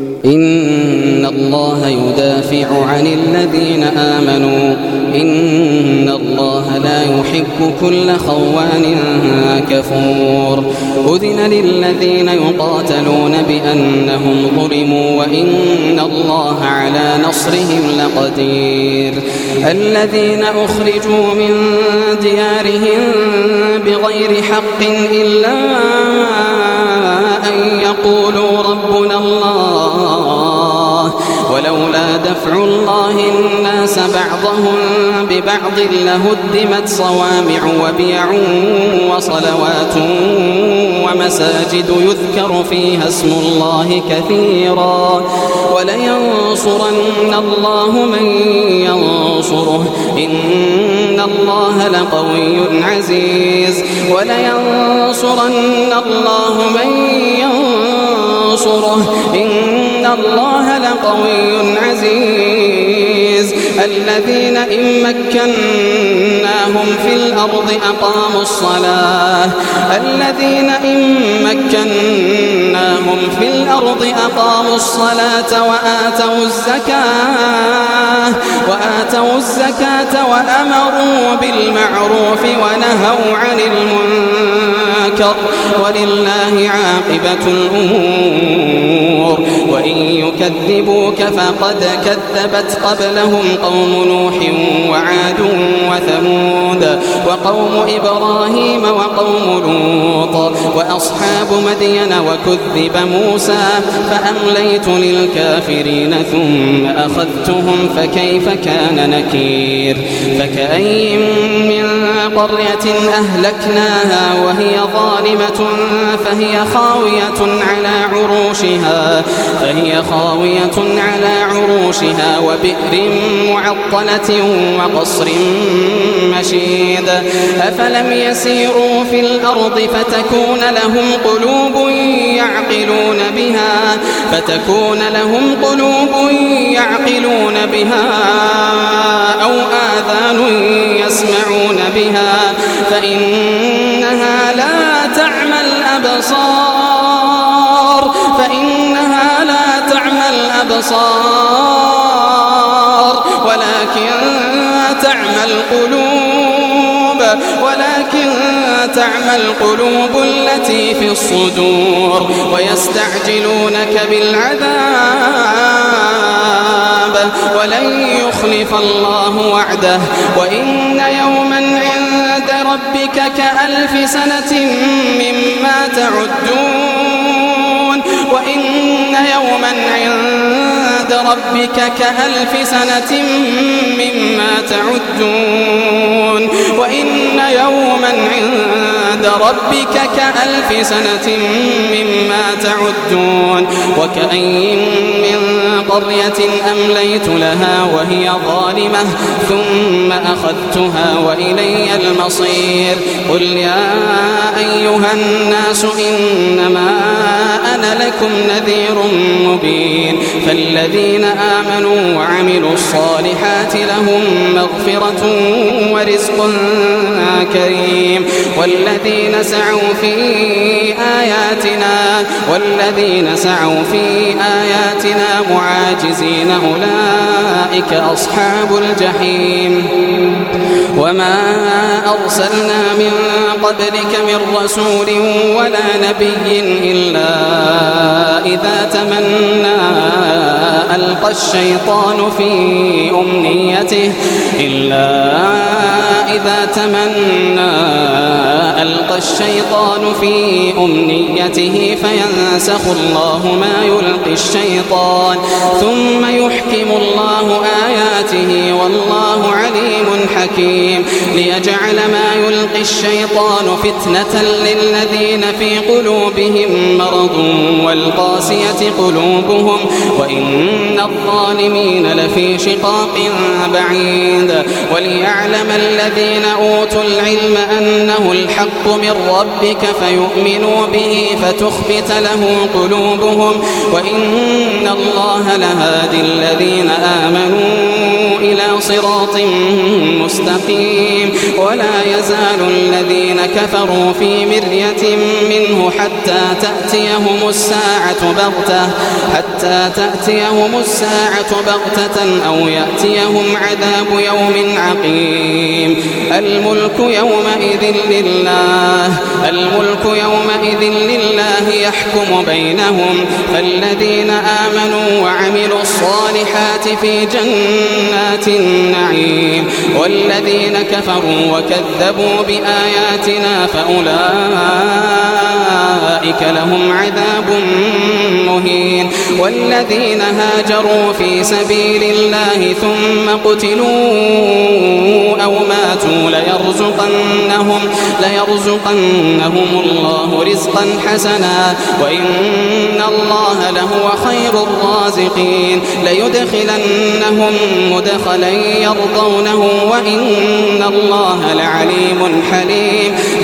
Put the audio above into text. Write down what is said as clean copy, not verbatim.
إن الله يدافع عن الذين آمنوا إن الله لا يحب كل خوان كفور أذن للذين يقاتلون بأنهم ظلموا وإن الله على نصرهم لقدير الذين أخرجوا من ديارهم بغير حق إلا أن يقولوا ربنا الله ولولا دفع الله الناس بعضهم ببعض لهدمت صوامع وبيع وصلوات ومساجد يذكر فيها اسم الله كثيرا ولينصرن الله من ينصره إن الله لقوي عزيز ولينصرن الله من ينصره إن الله لقوي عزيز الذين إن مكناهم في الأرض أقاموا الصلاة الذين إن مكناهم في الأرض أقاموا الصلاة وآتوا الزكاة وأمروا بالمعروف ونهوا عن المنكر ولله عاقبة الأمور وإن يكذبوك فقد كذبت قبلهم قوم نوح وعاد وثمود وقوم إبراهيم وقوم لوط وأصحاب مدين وكذب موسى فأمليت للكافرين ثم أخذتهم فكيف كان نكير فكأين من قرية أهلكناها وهي ظالمة فهي خاوية على عروشها وبئر معطلة وقصر مشيد أفلم يسيروا في الأرض فتكون لهم قلوب يعقلون بها أو آذان يسمعون بها فإنها لا تعمى الأبصار ولكن تعمى القلوب التي في الصدور ويستعجلونك بالعذاب ولن يخلف الله وعده وإن يوما عند ربك كألف سنة مما تعدون وإن يوما عند ربك كألف سنة مما تعدون وإن يوما عند ربك كألف سنة مما تعدون وكأين من قرية أمليت لها وهي ظالمة ثم أخذتها وإلي المصير قل يا أيها الناس إنما أنا لكم نذير مبين فالذين آمنوا وعملوا الصالحات لهم مغفرة ورزق كريم والذين سعوا في آياتنا معاجزين أولئك أصحاب الجحيم وما أرسلنا من قبلك من رسول ولا نبي إلا إذا تمنى ألقى الشيطان في أمنيته فينسخ الله ما يلقي الشيطان ثم يحكم الله آياته والله عليم حكيم ليجعل ما يلقي الشيطان فتنة للذين في قلوبهم مرض والقاسية قلوبهم وإن الظالمين لفي شقاق بعيد وليعلم الذين أوتوا العلم أنه الحق من ربك فيؤمنوا به فتخبت له قلوبهم وإن الله لهادي الذين آمنوا إلى صراط مستقيم. ولا يزال الذين كفروا في مرية منه حتى تأتيهم الساعة بغتة أو يأتيهم عذاب يوم عقيم. الملك يومئذ لله يحكم بينهم. فالذين آمنوا وعملوا الصالحات في جنات النعيم، والذين كفروا وكذبوا بآياتنا فأولئك لهم عذاب مهين. والذين هاجروا في سبيل الله ثم قتلوا أو ماتوا ليرزقنهم الله رزقا حسنا وإن الله لهو خير الرازقين. ليدخلنهم مدخلا يرضونه وإن الله لعليم حليم.